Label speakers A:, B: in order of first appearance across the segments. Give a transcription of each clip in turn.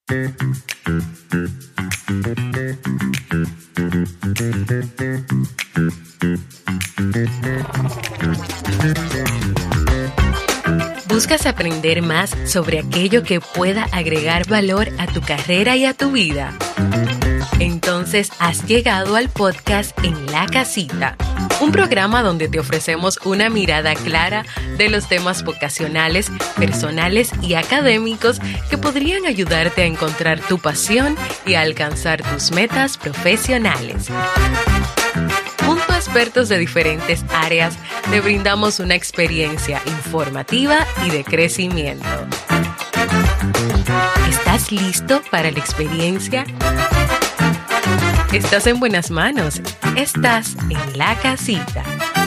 A: ¿Buscas aprender más sobre aquello que pueda agregar valor a tu carrera y a tu vida? Entonces has llegado al podcast En la Casita, un programa donde te ofrecemos una mirada clara de los temas vocacionales, personales y académicos que podrían ayudarte a encontrar tu pasión y a alcanzar tus metas profesionales. Junto a expertos de diferentes áreas, te brindamos una experiencia informativa y de crecimiento. ¿Estás listo para la experiencia? Estás en buenas manos. Estás en la casita.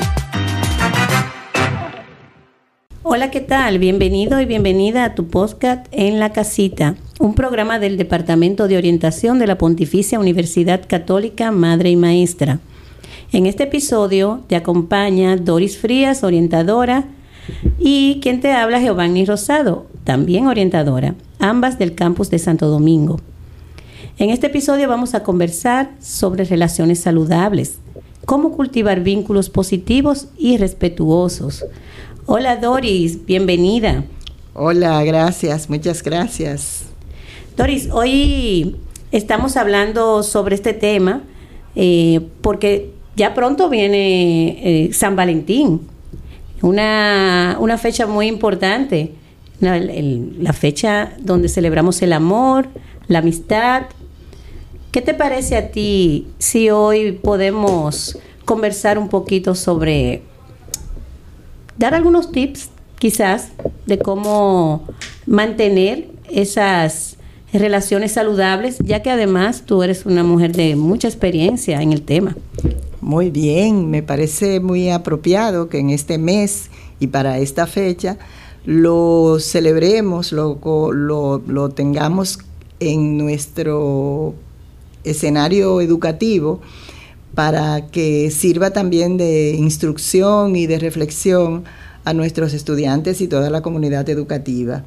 B: Hola, ¿qué tal? Bienvenido y bienvenida a tu podcast En la Casita, un programa del Departamento de Orientación de la Pontificia Universidad Católica Madre y Maestra. En este episodio te acompaña Doris Frías, orientadora, y quien te habla, Giovanni Rosado, también orientadora, ambas del campus de Santo Domingo. En este episodio vamos a conversar sobre relaciones saludables, cómo cultivar vínculos positivos y respetuosos. Hola Doris, bienvenida.
C: Hola, gracias, muchas gracias.
B: Doris, hoy estamos hablando sobre este tema porque ya pronto viene San Valentín, una fecha muy importante, la fecha donde celebramos el amor, la amistad. ¿Qué te parece a ti si hoy podemos conversar un poquito sobre, dar algunos tips quizás de cómo mantener esas relaciones saludables, ya que además tú eres una mujer de mucha experiencia en el tema?
C: Muy bien, me parece muy apropiado que en este mes y para esta fecha lo celebremos, lo tengamos en nuestro escenario educativo para que sirva también de instrucción y de reflexión a nuestros estudiantes y toda la comunidad educativa.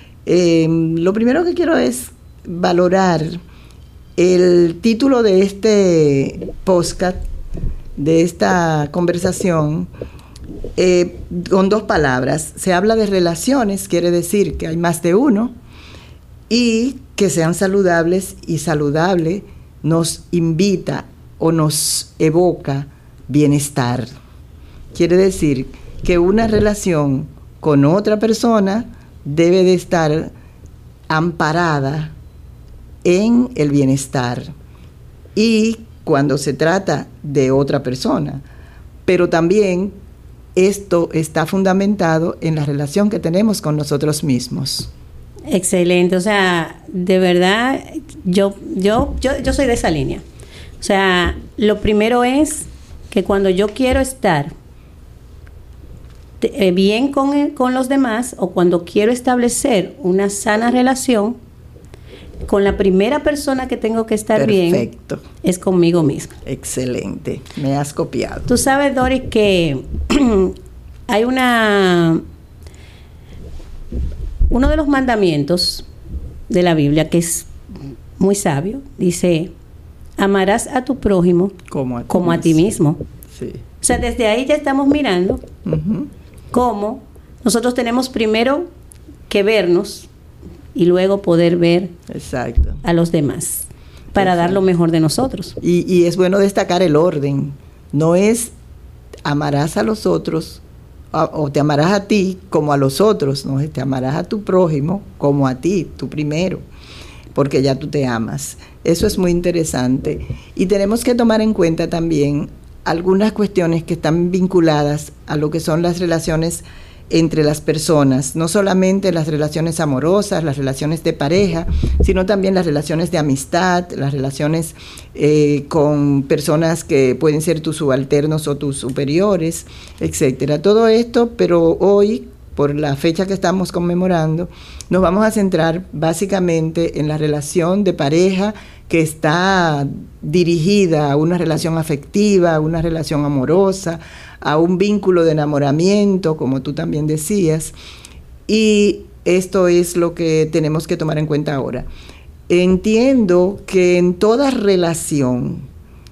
C: Lo primero que quiero es valorar el título de este podcast, de esta conversación, con dos palabras. Se habla de relaciones, quiere decir que hay más de uno, y que sean saludables, y saludable nos invita o nos evoca bienestar. Quiere decir que una relación con otra persona debe de estar amparada en el bienestar, y cuando se trata de otra persona, pero también esto está fundamentado en la relación que tenemos con nosotros mismos.
B: Excelente, o sea, de verdad, yo soy de esa línea. O sea, lo primero es que cuando yo quiero estar bien con los demás, o cuando quiero establecer una sana relación, con la primera persona que tengo que estar
C: Perfecto.
B: Bien es conmigo misma.
C: Excelente, me has copiado.
B: Tú sabes, Doris, que hay uno de los mandamientos de la Biblia que es muy sabio, dice: amarás a tu prójimo como a ti mismo.
C: Sí.
B: O sea, desde ahí ya estamos mirando cómo nosotros tenemos primero que vernos y luego poder ver
C: Exacto.
B: a los demás para dar lo mejor de nosotros.
C: Y es bueno destacar el orden. No es amarás a los otros o te amarás a ti como a los otros, no, te amarás a tu prójimo como a ti, tú primero, porque ya tú te amas. Eso es muy interesante. Y tenemos que tomar en cuenta también algunas cuestiones que están vinculadas a lo que son las relaciones entre las personas, no solamente las relaciones amorosas, las relaciones de pareja, sino también las relaciones de amistad, las relaciones con personas que pueden ser tus subalternos o tus superiores, etcétera. Todo esto, pero hoy, por la fecha que estamos conmemorando, nos vamos a centrar básicamente en la relación de pareja que está dirigida a una relación afectiva, a una relación amorosa, a un vínculo de enamoramiento, como tú también decías, y esto es lo que tenemos que tomar en cuenta ahora. entiendo que en toda relación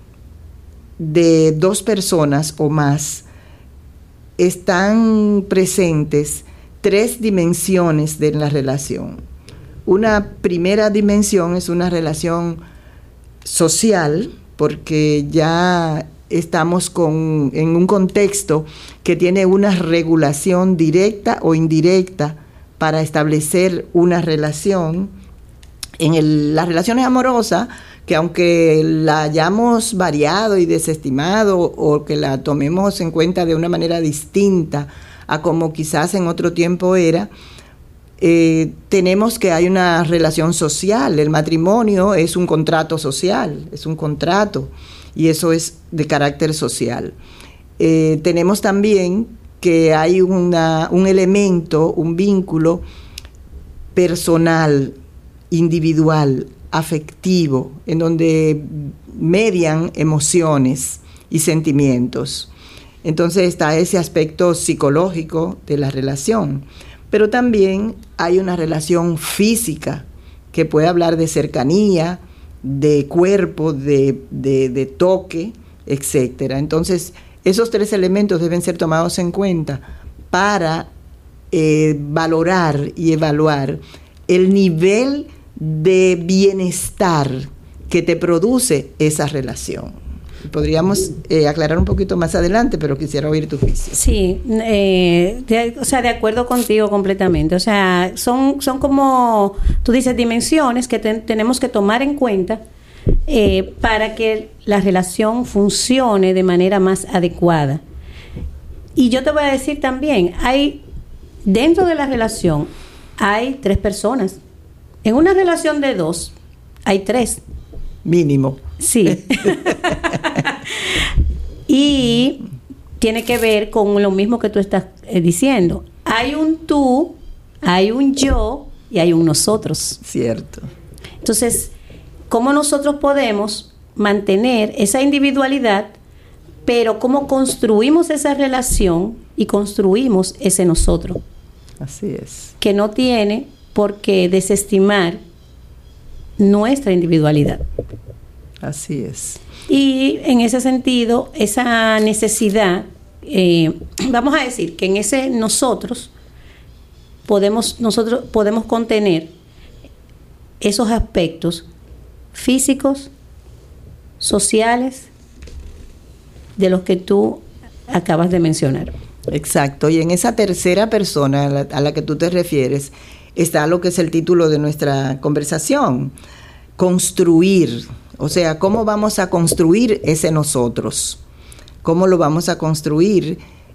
C: de dos personas o más están presentes 3 dimensiones de la relación. Una primera dimensión es una relación social, porque ya estamos en un contexto que tiene una regulación directa o indirecta para establecer una relación. Las relaciones amorosas, que aunque la hayamos variado y desestimado o que la tomemos en cuenta de una manera distinta a como quizás en otro tiempo era, tenemos que hay una relación social. El matrimonio es un contrato social, es un contrato, y eso es de carácter social. Tenemos también que hay un elemento, un vínculo personal, individual, afectivo, en donde median emociones y sentimientos. Entonces está ese aspecto psicológico de la relación, pero también hay una relación física que puede hablar de cercanía, de cuerpo, de toque, etcétera. Entonces esos 3 elementos deben ser tomados en cuenta para valorar y evaluar el nivel de bienestar que te produce esa relación. Podríamos aclarar un poquito más adelante, pero quisiera oír tu juicio.
B: Sí, de acuerdo contigo completamente. O sea, son como tú dices, dimensiones que tenemos que tomar en cuenta para que la relación funcione de manera más adecuada. Y yo te voy a decir también, dentro de la relación hay 3 personas. En una relación de 2 hay 3.
C: Mínimo.
B: Sí. Y tiene que ver con lo mismo que tú estás diciendo. Hay un tú, hay un yo y hay un nosotros.
C: Cierto.
B: Entonces, ¿cómo nosotros podemos mantener esa individualidad, pero cómo construimos esa relación y construimos ese nosotros?
C: Así es.
B: Que no tiene por qué desestimar nuestra individualidad.
C: Así es.
B: Y en ese sentido, esa necesidad, vamos a decir que en ese nosotros podemos contener esos aspectos físicos, sociales, de los que tú acabas de mencionar.
C: Exacto. Y en esa tercera persona a la que tú te refieres está lo que es el título de nuestra conversación: construir. O sea, ¿cómo vamos a construir ese nosotros? ¿Cómo lo vamos a construir?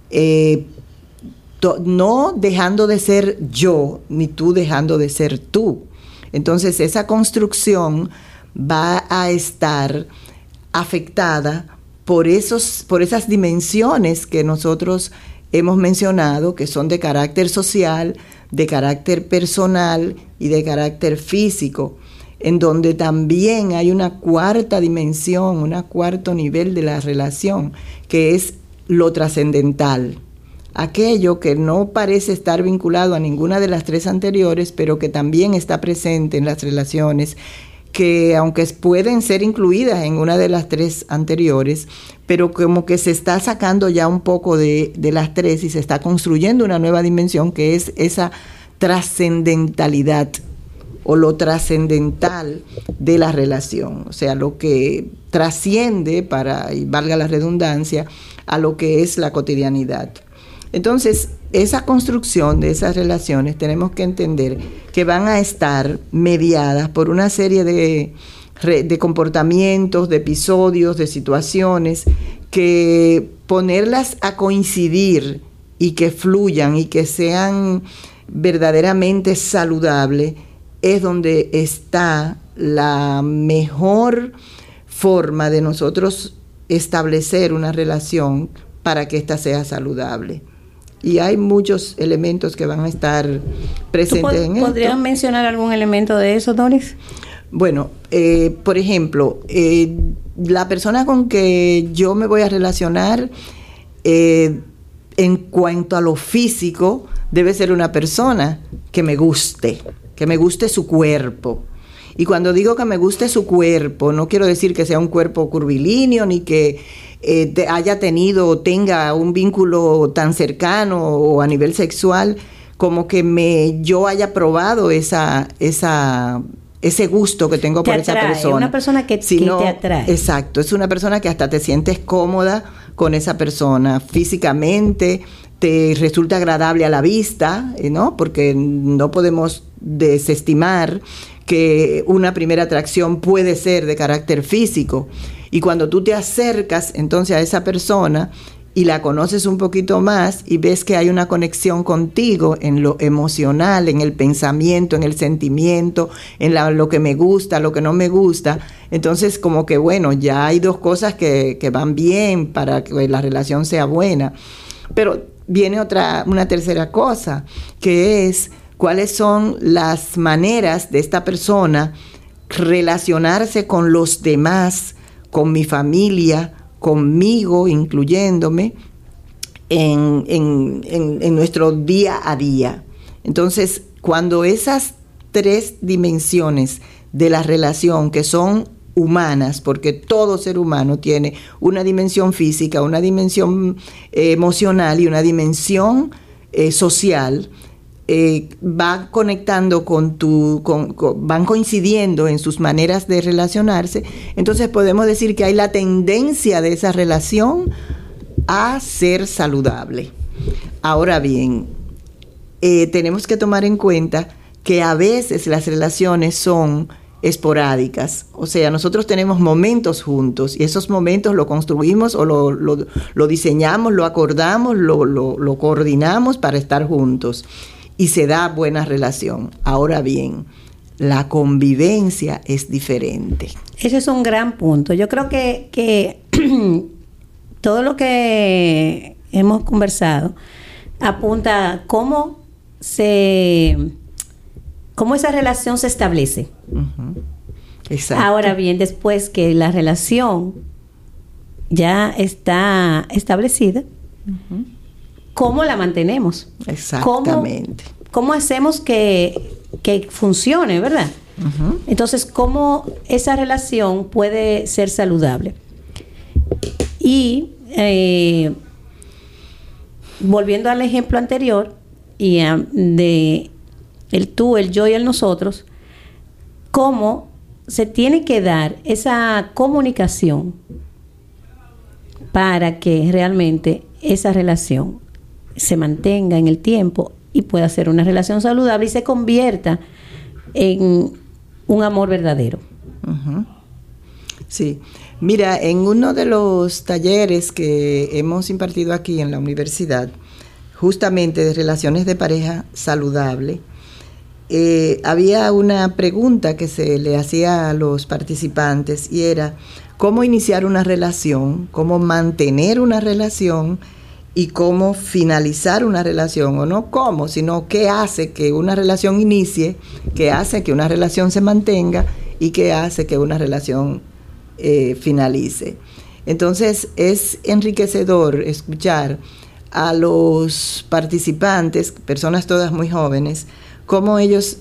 C: No dejando de ser yo, ni tú dejando de ser tú. Entonces, esa construcción va a estar afectada por esas dimensiones que nosotros hemos mencionado, que son de carácter social, de carácter personal y de carácter físico, en donde también hay una cuarta dimensión, un cuarto nivel de la relación, que es lo trascendental. Aquello que no parece estar vinculado a ninguna de las 3 anteriores, pero que también está presente en las relaciones, que aunque pueden ser incluidas en una de las 3 anteriores, pero como que se está sacando ya un poco de las 3 y se está construyendo una nueva dimensión, que es esa trascendentalidad o lo trascendental de la relación, o sea, lo que trasciende, y valga la redundancia, a lo que es la cotidianidad. Entonces, esa construcción de esas relaciones tenemos que entender que van a estar mediadas por una serie de comportamientos, de episodios, de situaciones, que ponerlas a coincidir y que fluyan y que sean verdaderamente saludables es donde está la mejor forma de nosotros establecer una relación para que ésta sea saludable. Y hay muchos elementos que van a estar presentes en esto.
B: ¿Podrías mencionar algún elemento de eso, Doris?
C: Bueno, por ejemplo, la persona con que yo me voy a relacionar, en cuanto a lo físico, debe ser una persona que me guste su cuerpo Y cuando digo que me guste su cuerpo, no quiero decir que sea un cuerpo curvilíneo, ni que haya tenido o tenga un vínculo tan cercano o a nivel sexual, como que yo haya probado ese gusto que tengo por esa persona.
B: Una persona que te atrae.
C: Exacto, es una persona que hasta te sientes cómoda con esa persona físicamente, te resulta agradable a la vista, ¿no? Porque no podemos desestimar que una primera atracción puede ser de carácter físico. Y cuando tú te acercas entonces a esa persona y la conoces un poquito más y ves que hay una conexión contigo en lo emocional, en el pensamiento, en el sentimiento, en lo que me gusta, lo que no me gusta, entonces como que bueno, ya hay dos cosas que van bien para que la relación sea buena. Pero viene una tercera cosa, que es cuáles son las maneras de esta persona relacionarse con los demás, con mi familia, conmigo, incluyéndome, en nuestro día a día. Entonces, cuando esas tres dimensiones de la relación, que son humanas, porque todo ser humano tiene una dimensión física, una dimensión emocional y una dimensión social, van conectando van coincidiendo en sus maneras de relacionarse, entonces podemos decir que hay la tendencia de esa relación a ser saludable. Ahora bien, tenemos que tomar en cuenta que a veces las relaciones son esporádicas, o sea, nosotros tenemos momentos juntos y esos momentos lo construimos o lo diseñamos, lo acordamos, lo coordinamos para estar juntos. Y se da buena relación. Ahora bien, la convivencia es diferente.
B: Ese es un gran punto. Yo creo que todo lo que hemos conversado apunta a cómo esa relación se establece.
C: Uh-huh. Exacto.
B: Ahora bien, después que la relación ya está establecida, uh-huh, ¿cómo la mantenemos?
C: Exactamente.
B: ¿Cómo hacemos que funcione, verdad? Uh-huh. Entonces, ¿cómo esa relación puede ser saludable? Y volviendo al ejemplo anterior, y de el tú, el yo y el nosotros, ¿cómo se tiene que dar esa comunicación para que realmente esa relación se mantenga en el tiempo y pueda ser una relación saludable y se convierta en un amor verdadero?
C: Uh-huh. Sí. Mira, en uno de los talleres que hemos impartido aquí en la universidad, justamente de relaciones de pareja saludable, había una pregunta que se le hacía a los participantes y era cómo iniciar una relación, cómo mantener una relación y cómo finalizar una relación, o no cómo, sino qué hace que una relación inicie, qué hace que una relación se mantenga y qué hace que una relación finalice. Entonces es enriquecedor escuchar a los participantes, personas todas muy jóvenes, cómo ellos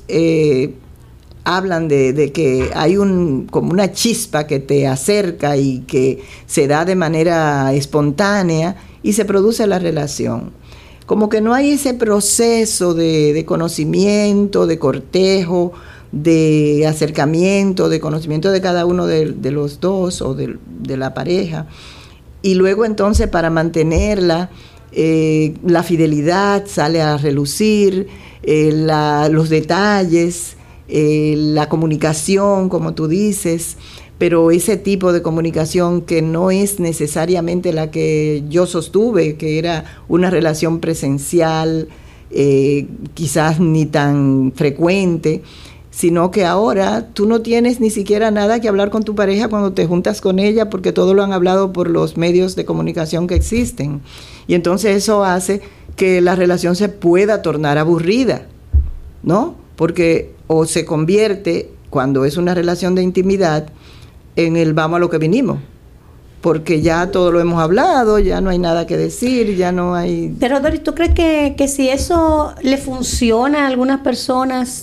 C: hablan de que hay como una chispa que te acerca y que se da de manera espontánea y se produce la relación. Como que no hay ese proceso de conocimiento, de cortejo, de acercamiento, de conocimiento de cada uno de los dos o de la pareja. Y luego entonces para mantenerla, la fidelidad sale a relucir, los detalles, la comunicación, como tú dices, pero ese tipo de comunicación que no es necesariamente la que yo sostuve, que era una relación presencial, quizás ni tan frecuente, sino que ahora tú no tienes ni siquiera nada que hablar con tu pareja cuando te juntas con ella, porque todo lo han hablado por los medios de comunicación que existen. Y entonces eso hace que la relación se pueda tornar aburrida, ¿no? Porque o se convierte, cuando es una relación de intimidad, en el vamos a lo que vinimos, porque ya todo lo hemos hablado, ya no hay nada que decir, ya no hay...
B: Pero Doris, ¿tú crees que si eso le funciona a algunas personas,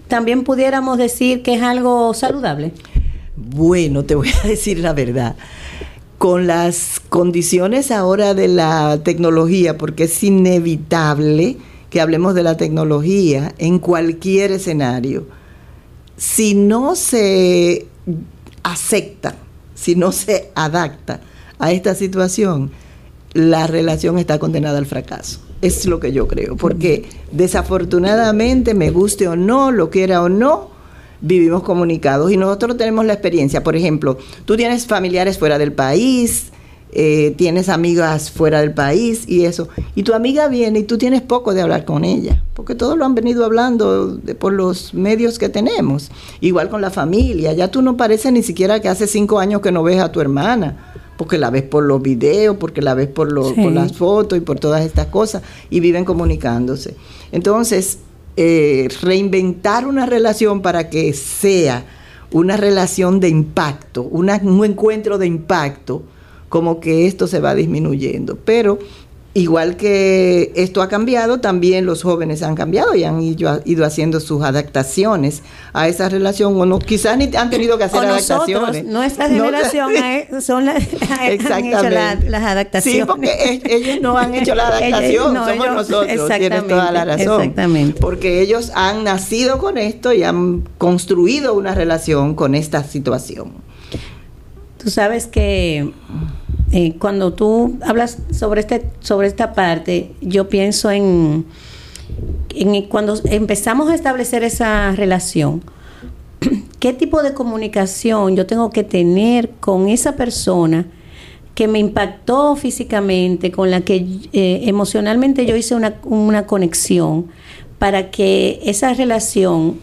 B: también pudiéramos decir que es algo saludable.
C: Bueno, te voy a decir la verdad. Con las condiciones ahora de la tecnología, porque es inevitable que hablemos de la tecnología en cualquier escenario, si no se acepta, si no se adapta a esta situación, la relación está condenada al fracaso. Es lo que yo creo, porque desafortunadamente, me guste o no, lo quiera o no, vivimos comunicados y nosotros tenemos la experiencia. Por ejemplo, tú tienes familiares fuera del país, tienes amigas fuera del país y eso, y tu amiga viene y tú tienes poco de hablar con ella, porque todos lo han venido hablando por los medios que tenemos. Igual con la familia, ya tú no pareces ni siquiera que hace 5 años que no ves a tu hermana, porque la ves por los videos, porque la ves por las fotos y por todas estas cosas, y viven comunicándose. Entonces, reinventar una relación para que sea una relación de impacto, un encuentro de impacto, como que esto se va disminuyendo. Pero igual que esto ha cambiado, también los jóvenes han cambiado y han ido haciendo sus adaptaciones a esa relación, o no, quizás ni han tenido que hacer adaptaciones.
B: Nosotros, nuestra generación han hecho las adaptaciones.
C: Sí, porque ellos no han hecho la adaptación, somos nosotros, tienes toda la razón.
B: Exactamente.
C: Porque ellos han nacido con esto y han construido una relación con esta situación.
B: Tú sabes que cuando tú hablas sobre esta parte, yo pienso en cuando empezamos a establecer esa relación, ¿qué tipo de comunicación yo tengo que tener con esa persona que me impactó físicamente, con la que emocionalmente yo hice una conexión, para que esa relación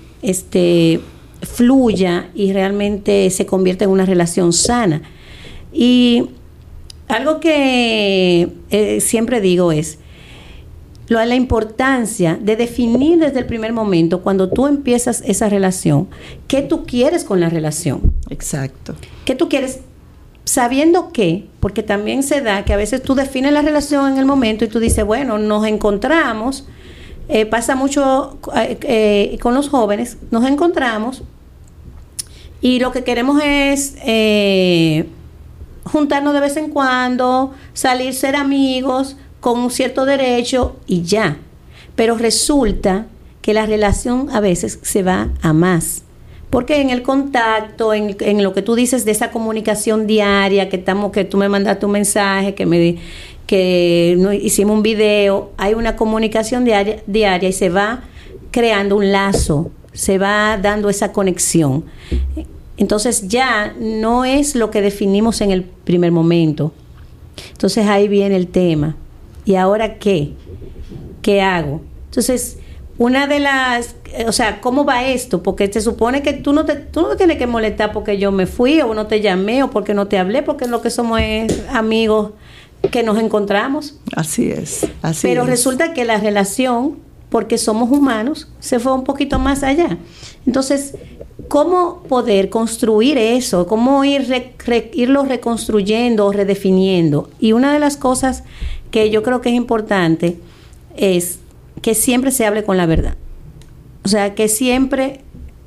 B: fluya y realmente se convierta en una relación sana? Y algo que siempre digo es la importancia de definir desde el primer momento, cuando tú empiezas esa relación, qué tú quieres con la relación.
C: Exacto. ¿Qué
B: tú quieres? Sabiendo que, porque también se da que a veces tú defines la relación en el momento y tú dices, bueno, nos encontramos, pasa mucho con los jóvenes, nos encontramos y lo que queremos es juntarnos de vez en cuando, salir, ser amigos con un cierto derecho y ya. Pero resulta que la relación a veces se va a más. Porque en el contacto, en lo que tú dices de esa comunicación diaria, que tú me mandaste un mensaje, que hicimos un video, hay una comunicación diaria y se va creando un lazo, se va dando esa conexión. Entonces ya no es lo que definimos en el primer momento. Entonces ahí viene el tema. ¿Y ahora qué? ¿Qué hago? Entonces, una de las... O sea, ¿cómo va esto? Porque se supone que tú no te tienes que molestar porque yo me fui o no te llamé o porque no te hablé, porque lo que somos es amigos que nos encontramos.
C: Así es.
B: Pero resulta que la relación, porque somos humanos, se fue un poquito más allá. Entonces, ¿cómo poder construir eso? ¿Cómo irlo reconstruyendo o redefiniendo? Y una de las cosas que yo creo que es importante es que siempre se hable con la verdad. O sea, que siempre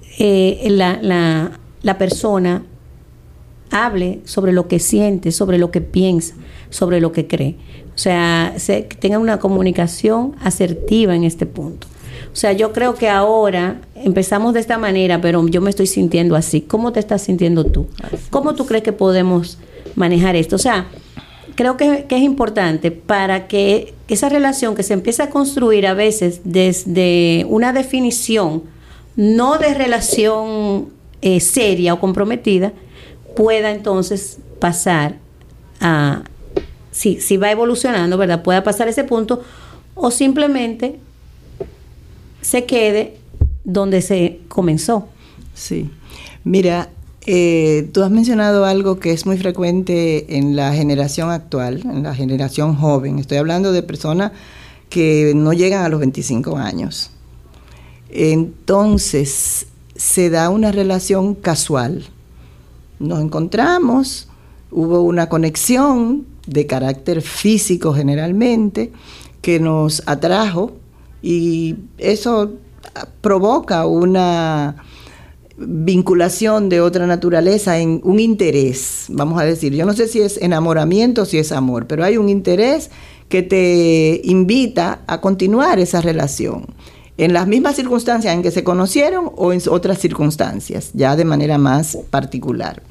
B: la persona hable sobre lo que siente, sobre lo que piensa, sobre lo que cree. O sea, que tenga una comunicación asertiva en este punto. O sea, yo creo que ahora empezamos de esta manera, pero yo me estoy sintiendo así. ¿Cómo te estás sintiendo tú? ¿Cómo tú crees que podemos manejar esto? O sea, creo que es importante para que esa relación que se empieza a construir a veces desde una definición, no de relación seria o comprometida, pueda entonces pasar a, si va evolucionando, ¿verdad? Pueda pasar ese punto, o simplemente se quede donde se comenzó.
C: Sí. Mira, tú has mencionado algo que es muy frecuente en la generación actual, en la generación joven. Estoy hablando de personas que no llegan a los 25 años. Entonces, se da una relación casual. Nos encontramos, hubo una conexión de carácter físico generalmente, que nos atrajo, y eso provoca una vinculación de otra naturaleza en un interés, vamos a decir. Yo no sé si es enamoramiento o si es amor, pero hay un interés que te invita a continuar esa relación en las mismas circunstancias en que se conocieron o en otras circunstancias, ya de manera más particular.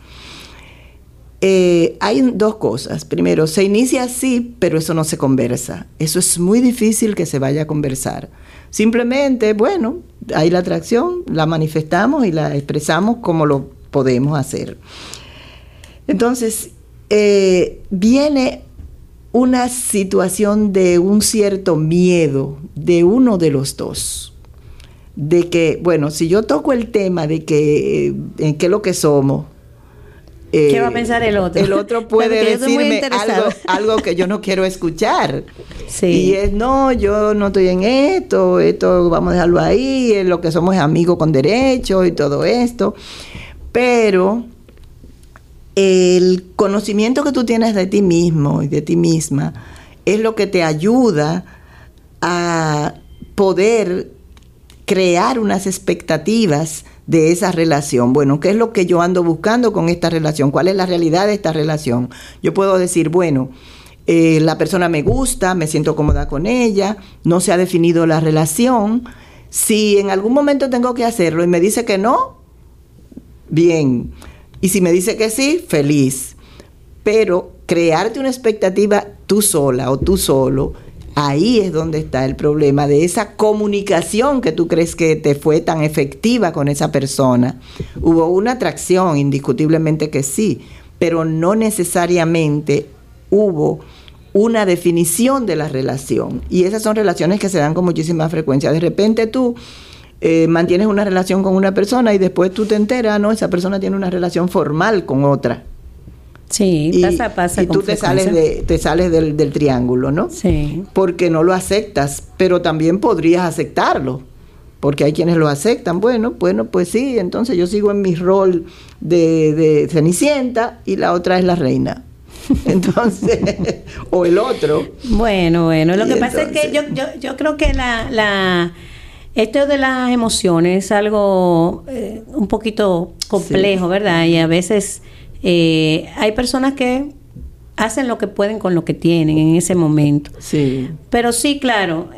C: Hay dos cosas. Primero, se inicia así, pero eso no se conversa. Eso es muy difícil que se vaya a conversar. Simplemente, bueno, hay la atracción, la manifestamos y la expresamos como lo podemos hacer. Entonces, viene una situación de un cierto miedo de uno de los dos. De que, bueno, si yo toco el tema de que, ¿qué es lo que somos?
B: ¿Qué va a pensar el otro?
C: El otro puede decirme algo que yo no quiero escuchar. Sí. Y es, no, yo no estoy en esto vamos a dejarlo ahí, lo que somos es amigos con derecho y todo esto. Pero el conocimiento que tú tienes de ti mismo y de ti misma es lo que te ayuda a poder crear unas expectativas de esa relación. Bueno, ¿qué es lo que yo ando buscando con esta relación? ¿Cuál es la realidad de esta relación? Yo puedo decir, bueno, la persona me gusta, me siento cómoda con ella, no se ha definido la relación. Si en algún momento tengo que hacerlo y me dice que no, bien. Y si me dice que sí, feliz. Pero crearte una expectativa tú sola o tú solo, ahí es donde está el problema de esa comunicación que tú crees que te fue tan efectiva con esa persona. Hubo una atracción, indiscutiblemente que sí, pero no necesariamente hubo una definición de la relación. Y esas son relaciones que se dan con muchísima frecuencia. De repente tú mantienes una relación con una persona y después tú te enteras, ¿no? Esa persona tiene una relación formal con otra.
B: Sí, pasa.
C: Y tú te sales del triángulo, ¿no?
B: Sí.
C: Porque no lo aceptas, pero también podrías aceptarlo, porque hay quienes lo aceptan. Bueno, pues sí, entonces yo sigo en mi rol de Cenicienta y la otra es la reina. Entonces, o el otro.
B: Bueno, lo que pasa es que yo creo que esto de las emociones es algo un poquito complejo, sí, ¿verdad? Y a veces hay personas que hacen lo que pueden con lo que tienen en ese momento.
C: Sí.
B: Pero sí, claro.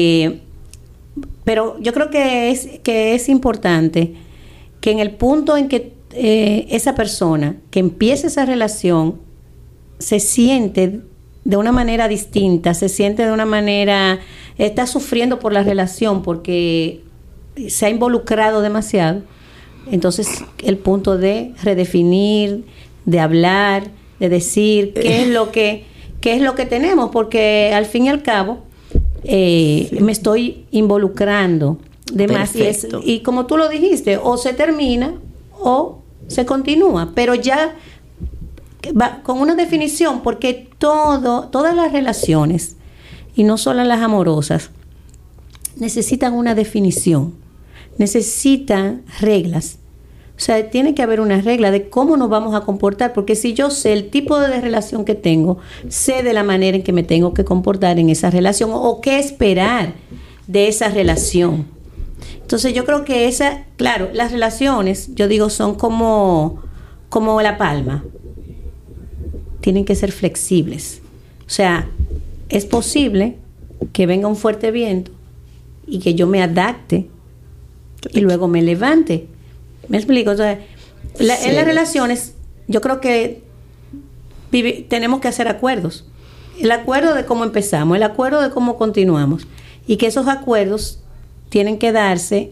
B: Pero yo creo que es importante que en el punto en que esa persona que empieza esa relación se siente de una manera distinta, se siente de una manera, está sufriendo por la relación porque se ha involucrado demasiado. Entonces, el punto de redefinir, de hablar, de decir qué es lo que tenemos, porque al fin y al cabo me estoy involucrando de más y como tú lo dijiste, o se termina o se continúa, pero ya va con una definición, porque todas las relaciones, y no solo las amorosas, necesitan una definición, necesitan reglas. O sea, tiene que haber una regla de cómo nos vamos a comportar, porque si yo sé el tipo de relación que tengo, sé de la manera en que me tengo que comportar en esa relación o qué esperar de esa relación. Entonces yo creo que claro, las relaciones, yo digo, son como la palma. Tienen que ser flexibles. O sea, es posible que venga un fuerte viento y que yo me adapte y luego me levante. ¿Me explico? O sea, en las relaciones, yo creo que tenemos que hacer acuerdos. El acuerdo de cómo empezamos, el acuerdo de cómo continuamos. Y que esos acuerdos tienen que darse,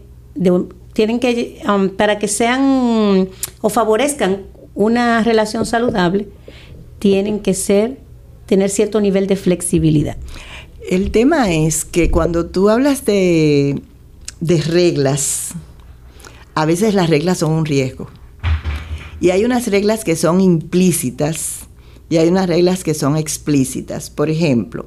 B: para que sean o favorezcan una relación saludable, tienen que tener cierto nivel de flexibilidad.
C: El tema es que cuando tú hablas de reglas, a veces las reglas son un riesgo. Y hay unas reglas que son implícitas y hay unas reglas que son explícitas. Por ejemplo,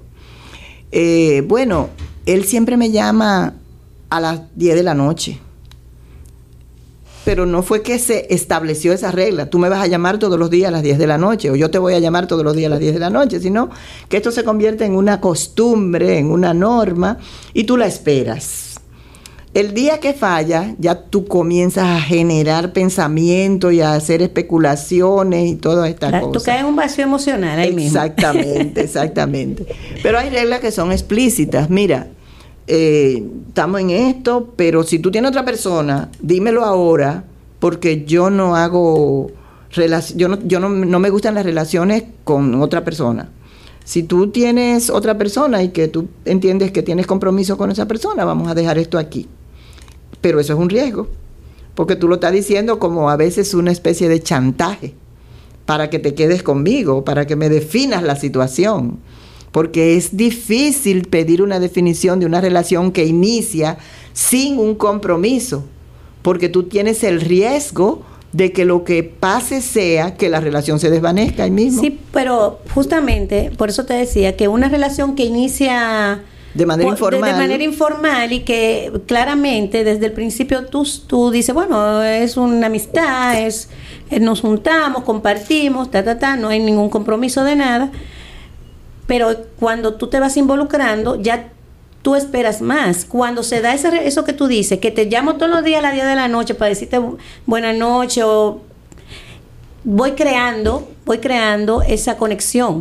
C: él siempre me llama a las 10 de la noche. Pero no fue que se estableció esa regla. Tú me vas a llamar todos los días a las 10 de la noche, o yo te voy a llamar todos los días a las 10 de la noche, sino que esto se convierte en una costumbre, en una norma, y tú la esperas. El día que falla, ya tú comienzas a generar pensamientos y a hacer especulaciones y todas estas cosas.
B: Tú caes en un vacío emocional ahí mismo.
C: Exactamente. Pero hay reglas que son explícitas. Mira, estamos en esto, pero si tú tienes otra persona, dímelo ahora, porque yo no hago no me gustan las relaciones con otra persona. Si tú tienes otra persona y que tú entiendes que tienes compromiso con esa persona, vamos a dejar esto aquí. Pero eso es un riesgo, porque tú lo estás diciendo como a veces una especie de chantaje para que te quedes conmigo, para que me definas la situación. Porque es difícil pedir una definición de una relación que inicia sin un compromiso, porque tú tienes el riesgo de que lo que pase sea que la relación se desvanezca ahí mismo.
B: Sí, pero justamente por eso te decía que una relación que inicia
C: de manera
B: informal y que claramente desde el principio tú dices, bueno, es una amistad, nos juntamos, compartimos, no hay ningún compromiso de nada, pero cuando tú te vas involucrando ya tú esperas más. Cuando se da eso que tú dices, que te llamo todos los días a las 10 de la noche para decirte buenas noches, o voy creando esa conexión,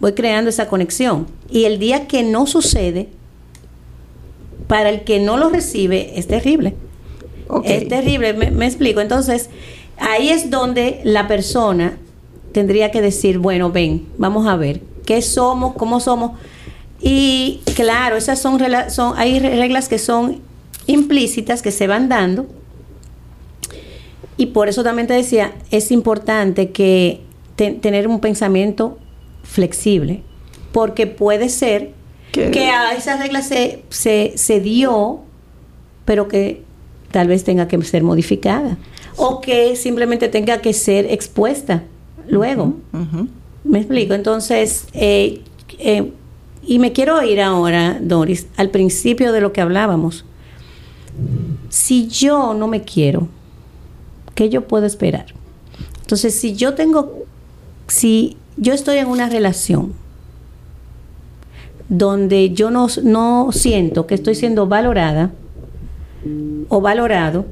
B: y el día que no sucede, para el que no lo recibe, es terrible. Okay. Es terrible, me explico. Entonces, ahí es donde la persona tendría que decir, bueno, ven, vamos a ver, ¿qué somos? ¿Cómo somos? Y claro, esas hay reglas que son implícitas, que se van dando, y por eso también te decía, es importante que tener un pensamiento flexible, porque puede ser que a esas reglas se dio, pero que tal vez tenga que ser modificada, o que simplemente tenga que ser expuesta luego. ¿Me explico? Entonces, y me quiero ir ahora, Doris, al principio de lo que hablábamos. Si yo no me quiero, ¿qué yo puedo esperar? Entonces, si yo estoy en una relación donde yo no siento que estoy siendo valorada o valorado,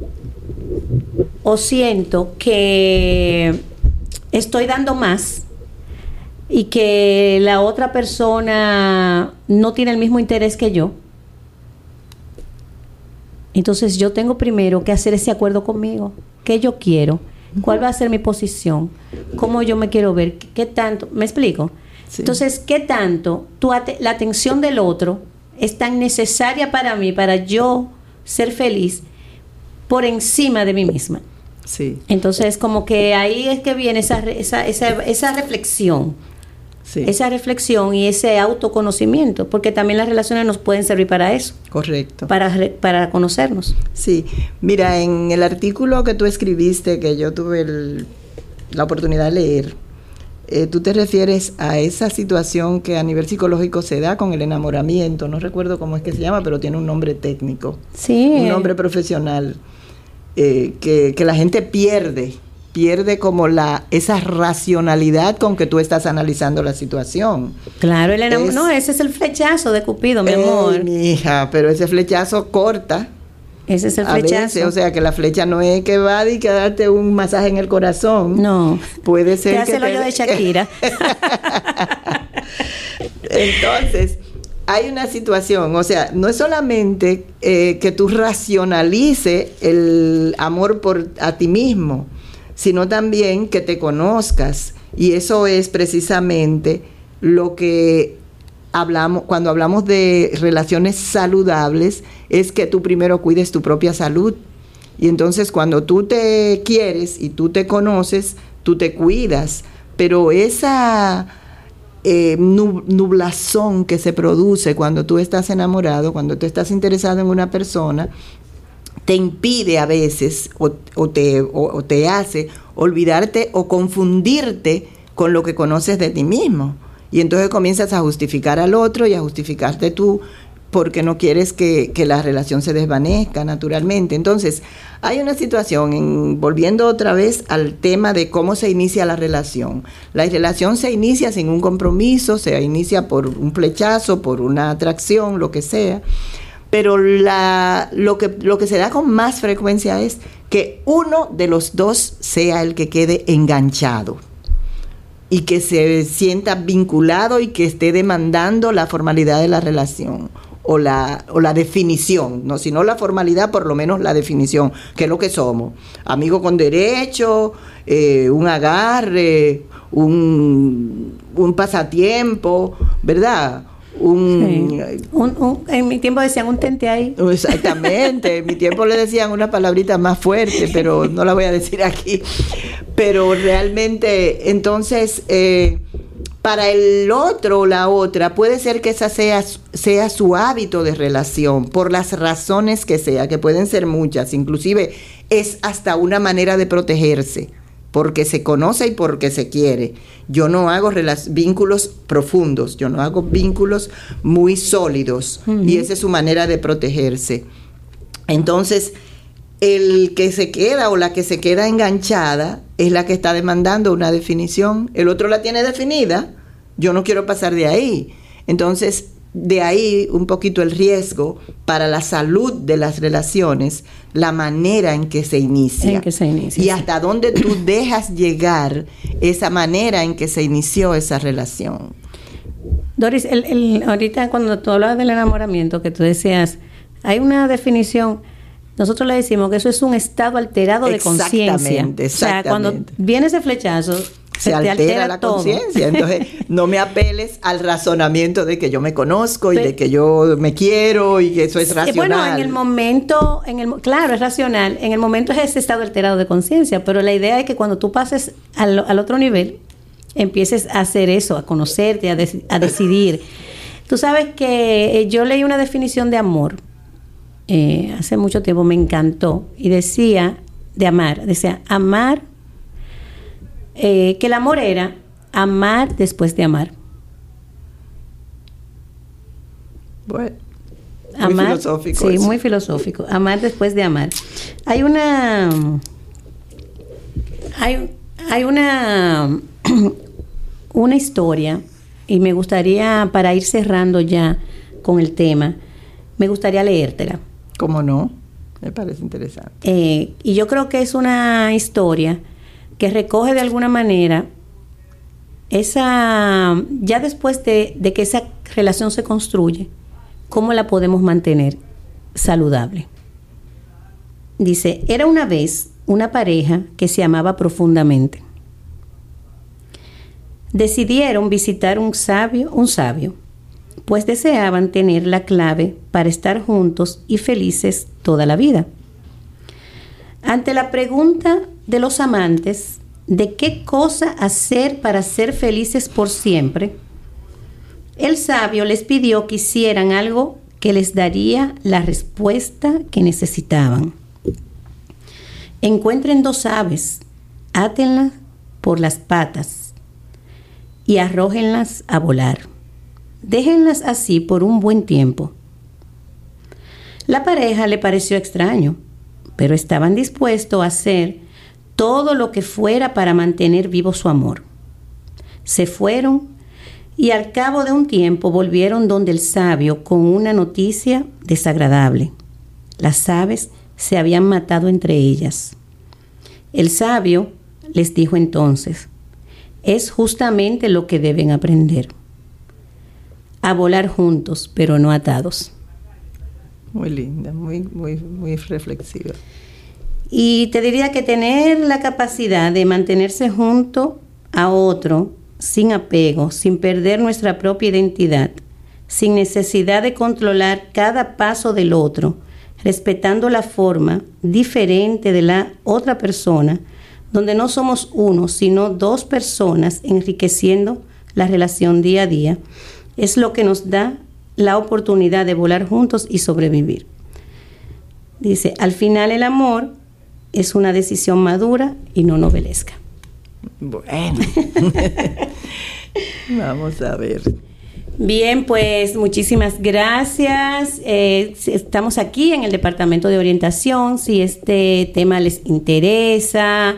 B: o siento que estoy dando más y que la otra persona no tiene el mismo interés que yo, entonces yo tengo primero que hacer ese acuerdo conmigo. ¿Qué yo quiero? ¿Cuál va a ser mi posición? ¿Cómo yo me quiero ver? ¿Qué tanto? ¿Me explico? Sí. Entonces, ¿qué tanto la atención del otro es tan necesaria para mí, para yo ser feliz, por encima de mí misma?
C: Sí.
B: Entonces, como que ahí es que viene esa reflexión. Sí. Esa reflexión y ese autoconocimiento, porque también las relaciones nos pueden servir para eso.
C: Correcto.
B: Para conocernos.
C: Sí. Mira, en el artículo que tú escribiste, que yo tuve la oportunidad de leer, tú te refieres a esa situación que a nivel psicológico se da con el enamoramiento. No recuerdo cómo es que se llama, pero tiene un nombre técnico.
B: Sí.
C: Un nombre profesional. Que la gente pierde como esa racionalidad con que tú estás analizando la situación.
B: Claro, no, ese es el flechazo de Cupido, mi amor.
C: Mi hija, pero ese flechazo corta.
B: Ese es el flechazo.
C: Veces, o sea, que la flecha no es que va y que darte un masaje en el corazón.
B: No.
C: Puede ser
B: te hace el hoyo de Shakira.
C: Entonces, hay una situación, o sea, no es solamente que tú racionalices el amor a ti mismo, sino también que te conozcas. Y eso es precisamente lo que hablamos cuando hablamos de relaciones saludables, es que tú primero cuides tu propia salud. Y entonces cuando tú te quieres y tú te conoces, tú te cuidas. Pero esa nublazón que se produce cuando tú estás enamorado, cuando tú estás interesado en una persona, te impide a veces o te hace olvidarte o confundirte con lo que conoces de ti mismo. Y entonces comienzas a justificar al otro y a justificarte tú porque no quieres que la relación se desvanezca naturalmente. Entonces, hay una situación, volviendo otra vez al tema de cómo se inicia la relación. La relación se inicia sin un compromiso, se inicia por un flechazo, por una atracción, lo que sea. pero lo que se da con más frecuencia es que uno de los dos sea el que quede enganchado y que se sienta vinculado y que esté demandando la formalidad de la relación o la definición, no, sino la formalidad, por lo menos la definición, que es lo que somos, amigos con derecho, un agarre, un pasatiempo, ¿verdad?
B: En mi tiempo decían un tente ahí.
C: Exactamente, en mi tiempo le decían una palabrita más fuerte, pero no la voy a decir aquí. Pero realmente, entonces, para el otro o la otra, puede ser que esa sea su hábito de relación, por las razones que sea, que pueden ser muchas, inclusive es hasta una manera de protegerse, porque se conoce y porque se quiere. Yo no hago vínculos profundos, yo no hago vínculos muy sólidos, y esa es su manera de protegerse. Entonces, el que se queda o la que se queda enganchada es la que está demandando una definición. El otro la tiene definida, yo no quiero pasar de ahí. Entonces, de ahí un poquito el riesgo para la salud de las relaciones, la manera en que se inicia. Y hasta dónde tú dejas llegar esa manera en que se inició esa relación.
B: Doris, ahorita cuando tú hablabas del enamoramiento, que tú decías, hay una definición, nosotros le decimos que eso es un estado alterado de conciencia.
C: Exactamente.
B: O sea, cuando viene ese flechazo,
C: se altera la conciencia. Entonces, no me apeles al razonamiento de que yo me conozco y de que yo me quiero y que eso es racional.
B: Bueno, en el momento, claro, es racional. En el momento es ese estado alterado de conciencia, pero la idea es que cuando tú pases al otro nivel, empieces a hacer eso, a conocerte, a decidir. Tú sabes que yo leí una definición de amor hace mucho tiempo, me encantó, y decía amar, que el amor era amar después de amar.
C: Bueno,
B: muy
C: filosófico.
B: Sí, eso. Muy filosófico. Amar después de amar. Hay una historia, y me gustaría, para ir cerrando ya con el tema, me gustaría leértela.
C: ¿Cómo no? Me parece interesante.
B: Y yo creo que es una historia que recoge de alguna manera ya después de que esa relación se construye, cómo la podemos mantener saludable. Dice, era una vez una pareja que se amaba profundamente. Decidieron visitar un sabio, pues deseaban tener la clave para estar juntos y felices toda la vida. Ante la pregunta de los amantes de qué cosa hacer para ser felices por siempre, el sabio les pidió que hicieran algo que les daría la respuesta que necesitaban. Encuentren 2 aves, átenlas por las patas y arrójenlas a volar. Déjenlas así por un buen tiempo. La pareja le pareció extraño, pero estaban dispuestos a hacer todo lo que fuera para mantener vivo su amor. Se fueron y al cabo de un tiempo volvieron donde el sabio con una noticia desagradable. Las aves se habían matado entre ellas. El sabio les dijo entonces, es justamente lo que deben aprender: a volar juntos, pero no atados.
C: Muy linda, muy, muy, muy reflexiva.
B: Y te diría que tener la capacidad de mantenerse junto a otro, sin apego, sin perder nuestra propia identidad, sin necesidad de controlar cada paso del otro, respetando la forma diferente de la otra persona, donde no somos uno, sino 2 personas enriqueciendo la relación día a día, es lo que nos da la oportunidad de volar juntos y sobrevivir. Dice, al final el amor es una decisión madura y no novelesca.
C: Bueno, vamos a ver.
B: Bien, pues muchísimas gracias. Estamos aquí en el Departamento de Orientación. Si este tema les interesa,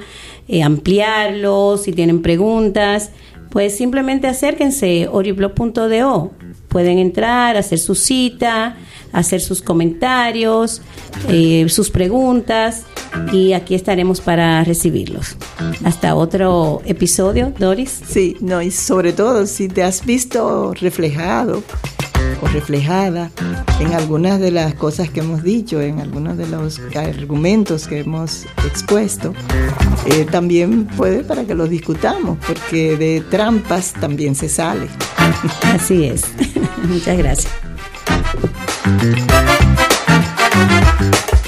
B: ampliarlo, si tienen preguntas, pues simplemente acérquense, oriblog.do. Pueden entrar, hacer su cita, hacer sus comentarios, sus preguntas, y aquí estaremos para recibirlos. Hasta otro episodio, Doris.
C: Sí, no, y sobre todo si te has visto reflejado o reflejada en algunas de las cosas que hemos dicho, en algunos de los argumentos que hemos expuesto, también puede para que los discutamos, porque de trampas también se sale.
B: Así es. Muchas gracias.